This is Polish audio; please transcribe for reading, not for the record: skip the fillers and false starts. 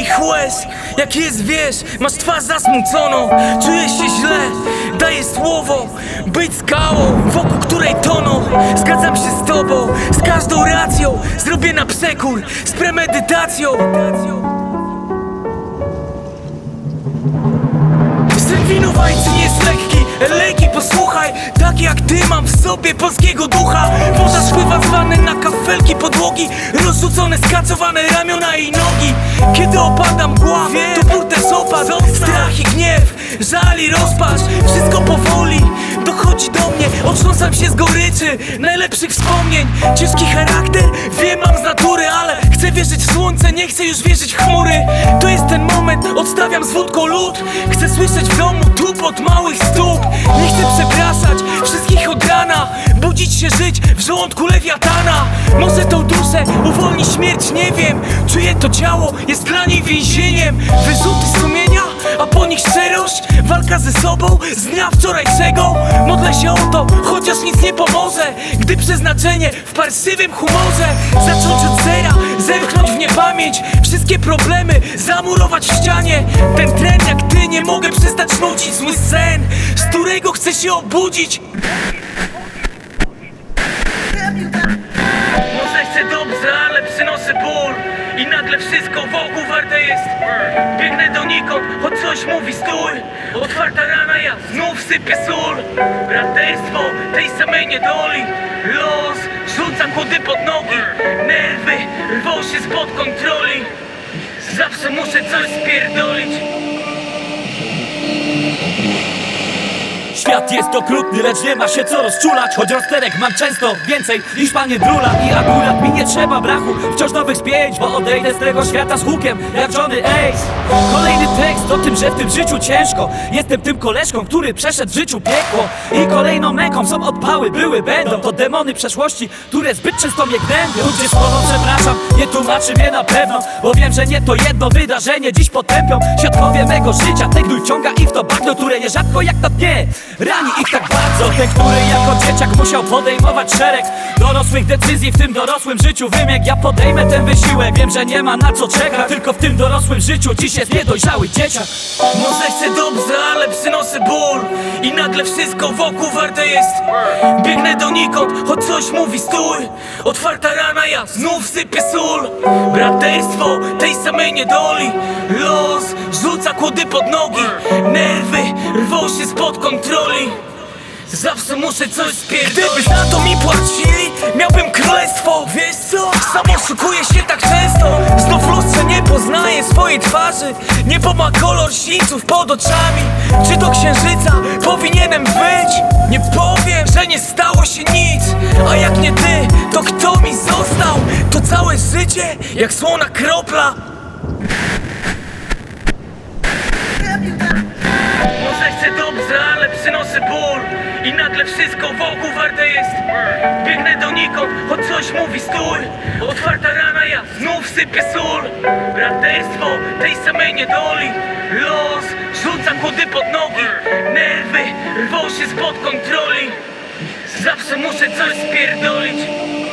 moich łez. Jak jest, wiesz, masz twarz zasmuconą, czujesz się źle, daję słowo, być skałą, wokół której toną. Zgadzam się z tobą, z każdą racją, zrobię na przekór, z premedytacją. Syn winowajcy nie jest lekki, lejki posłuchaj. Tak jak ty mam w sobie polskiego ducha. Morza spływa zwany na kafelki podłogi, rozrzucone, skacowane ramiona i nogi. Kiedy opada mgła, to burtę sopa, strach i gniew, żal i rozpacz. Wszystko powoli dochodzi do mnie, otrząsam się z goryczy najlepszych wspomnień. Ciężki charakter, wiem, mam z natury, ale chcę wierzyć w słońce, nie chcę już wierzyć w chmury. To jest ten moment, odstawiam z wódką lód. Chcę słyszeć w domu tupot małych stóp. Nie chcę przepraszać wszystkich od rana, budzić się, żyć w żołądku lewiatana. Może tą duszę uwolni śmierć, nie wiem. Czuję to ciało, jest dla niej więzieniem. Wyrzuty sumienia, a po nich szczerość. Walka ze sobą z dnia wczorajszego. Modlę się o to, chociaż nic nie pomoże, gdy przeznaczenie w parszywym humorze. Zacząć od zera, zerknąć w niepamięć, wszystkie problemy zamurować w ścianie. Ten trend jak ty, nie mogę przestać nudzić. Zły sen, z którego chcę się obudzić. Może chcę dobrze, ale przynoszę ból. I nagle wszystko wokół warte jest. Biegnę donikąd, choć coś mówi stój. Otwarta rana, ja znów sypię sól. Braterstwo tej samej niedoli. Los rzuca kłody pod nogi. Nerwy rwą się spod kontroli. Zawsze muszę coś spierdolić. Świat jest okrutny, lecz nie ma się co rozczulać. Choć rozterek mam często więcej niż panie Drula. I akurat mi nie trzeba brachu wciąż nowych spięć, bo odejdę z tego świata z hukiem jak Johnny Ace. Kolejny tekst o tym, że w tym życiu ciężko. Jestem tym koleżką, który przeszedł w życiu piekło. I kolejną męką są odpały, były, będą. To demony przeszłości, które zbyt często mnie gnębią. Tu gdzie słowo przepraszam, nie tłumaczy mnie na pewno, bo wiem, że nie to jedno wydarzenie dziś potępią. Świadkowie mego życia, ten gnój wciąga ich w to bagno, które nierzadko jak na dnie rani ich tak bardzo. Ten, który jako dzieciak musiał podejmować szereg dorosłych decyzji w tym dorosłym życiu. Wiem, jak ja podejmę ten wysiłek. Wiem, że nie ma na co czekać, tylko w tym dorosłym życiu dziś jest niedojrzały dzieciak. Może chcę dobrze, ale przynoszę ból. I nagle wszystko wokół warte jest. Biegnę donikąd, choć coś mówi stój. Otwarta rana, ja znów sypię sól. Braterstwo tej samej niedoli. Los rzuca kłody pod nogi. Nerwy rwą się spod kontroli. Zawsze muszę coś spierdolić. Gdyby za to mi płacili, miałbym królestwo. Wiesz co? Sam oszukuję się tak często. Znów w lustrze nie poznaję swojej twarzy. Niebo ma kolor sińców pod oczami. Czy do księżyca powinienem być? Nie powiem, że nie stało się nic. A jak nie ty, to kto mi został? To całe życie jak słona kropla. Może chcę dobrze, ale przynoszę ból. I nagle wszystko wokół warte jest. Biegnę donikąd, choć coś mówi stój. Otwarta rana, ja znów sypię sól. Braterstwo tej samej niedoli. Los rzuca kłody pod nogi. Nerwy rwą się spod kontroli. Zawsze muszę coś spierdolić.